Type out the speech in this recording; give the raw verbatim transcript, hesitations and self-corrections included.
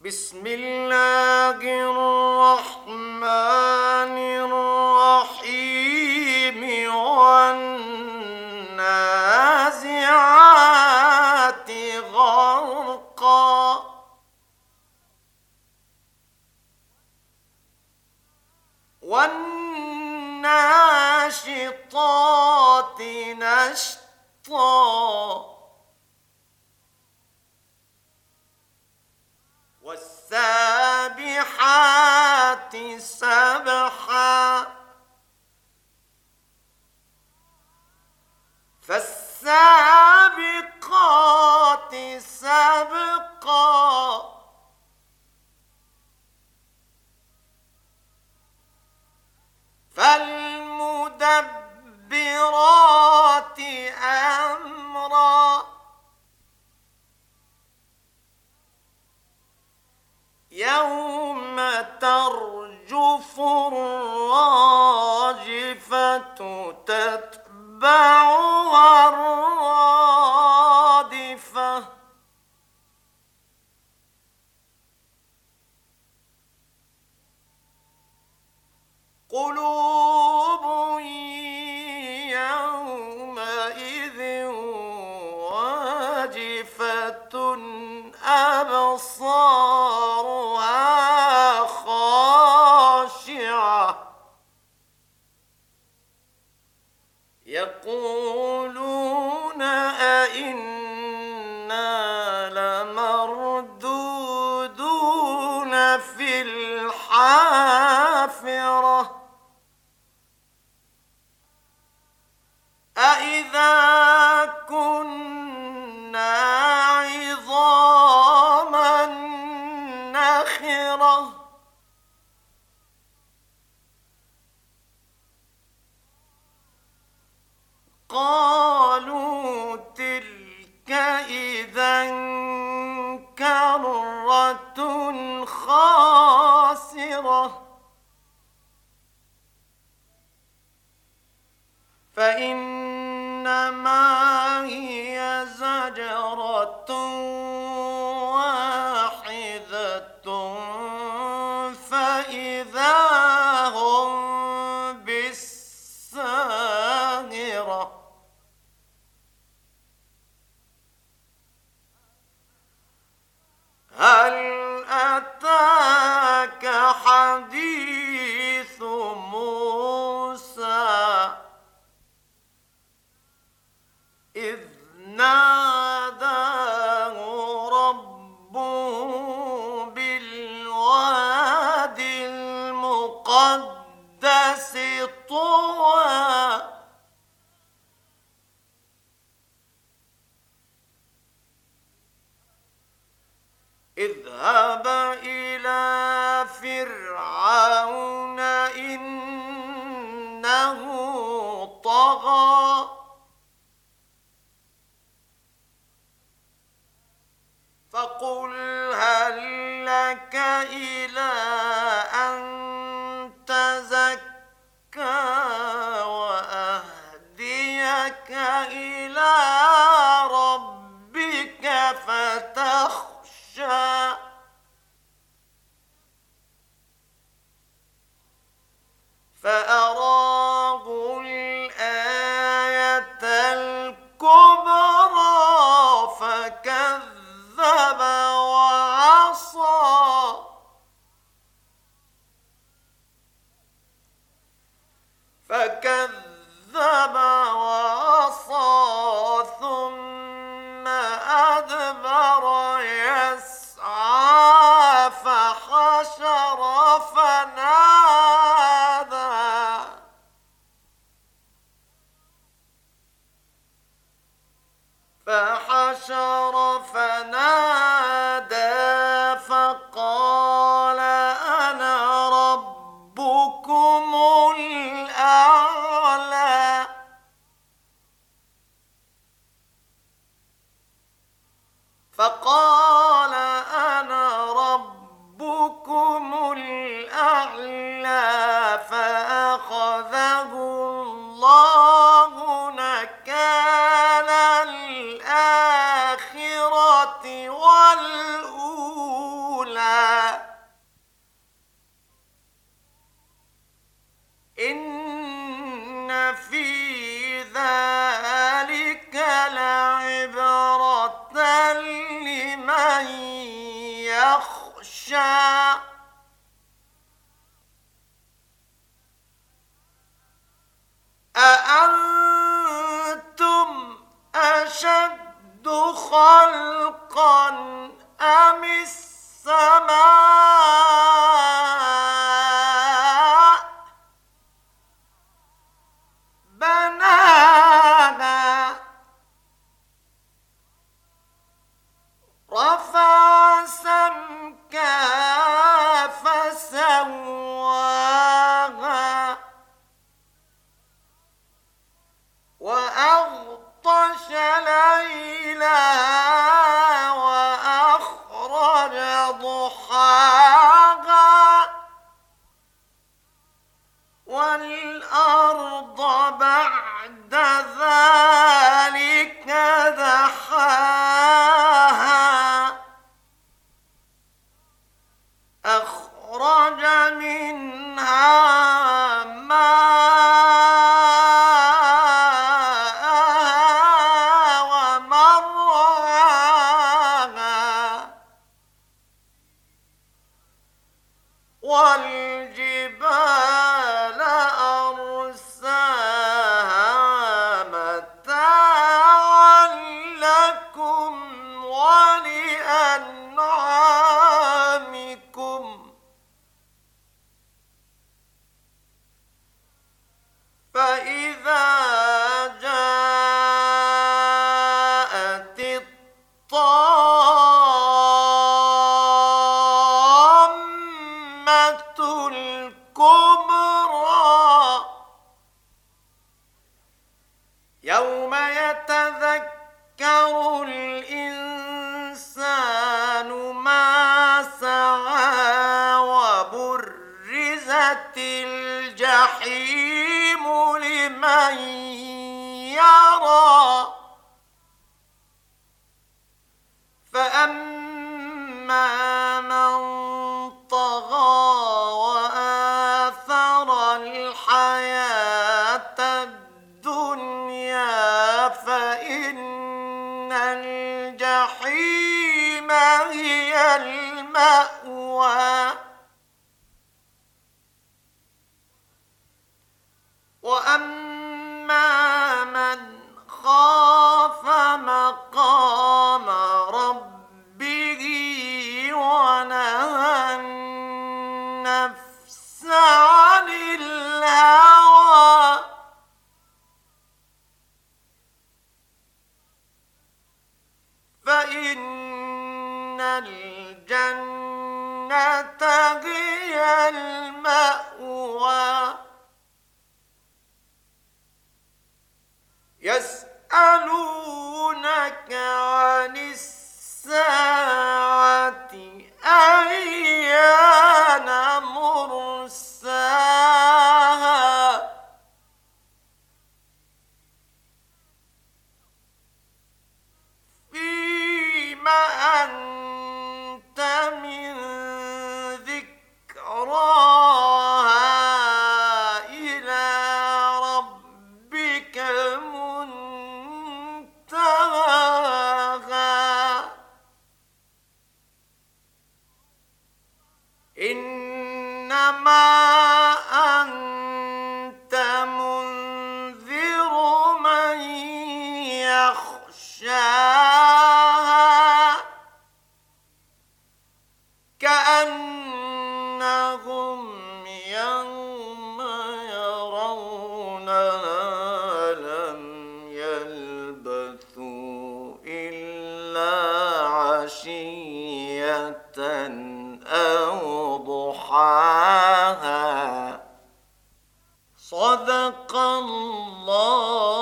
بسم الله الرحمن الرحيم والنازعات غرقا والناشطات نشطا والسابحات سبحا فالسابقات سبقا فالمدبرات أمرا يوم ترجف الراجفة تتبعها الرادفة قلوب يومئذ واجفة أبصارها خاشعة يقولون أئنا لمردودون في الحافرة أإذا كنا عظاما نخرة قالوا تلك إذا كرة خاسرة فإنما هي زجرة واحدة فإذا هم بالساهرة هل أتاك حديث موسى إذ ناداه ربه بالواد المقدس طوى اذهب إلى فرعون إنه طغى فقل هل لك إلى أن تزكى وأهديك إلى ربك فتخشى فأراه الآية الكبرى فكذب وعصى كلا إن في ذلك لعبرة لمن يخشى أأنتم أشد خلقا أم السماء بناها رفع سمكها فسواها وأغطش ليلها وأخرج ضحاها والأرض بعد ذلك دحاها أخرج منها ماءها ومرعاها والجبال أرساها متاعا لكم ولأنعامكم فإذا جاءت الطامة الكبرى يوم يتذكر الإنسان ما سعى وبرزت الجحيم لمن يرى فأما من طغى وآثر الحياة الدنيا فإن الجحيم هي المأوى وأما من خاف مقام ربه ونهى النفس عن الهوى فإن الجنة هي المأوى يسألونك عن الساعة أيان مرساها فيم أنت من ذكراها إلى ربك منتهاها إنما أنت منذر من يخشاها كأنهم يوم يرونها لم يلبثوا إلا عشية أو ضحاها صدق الله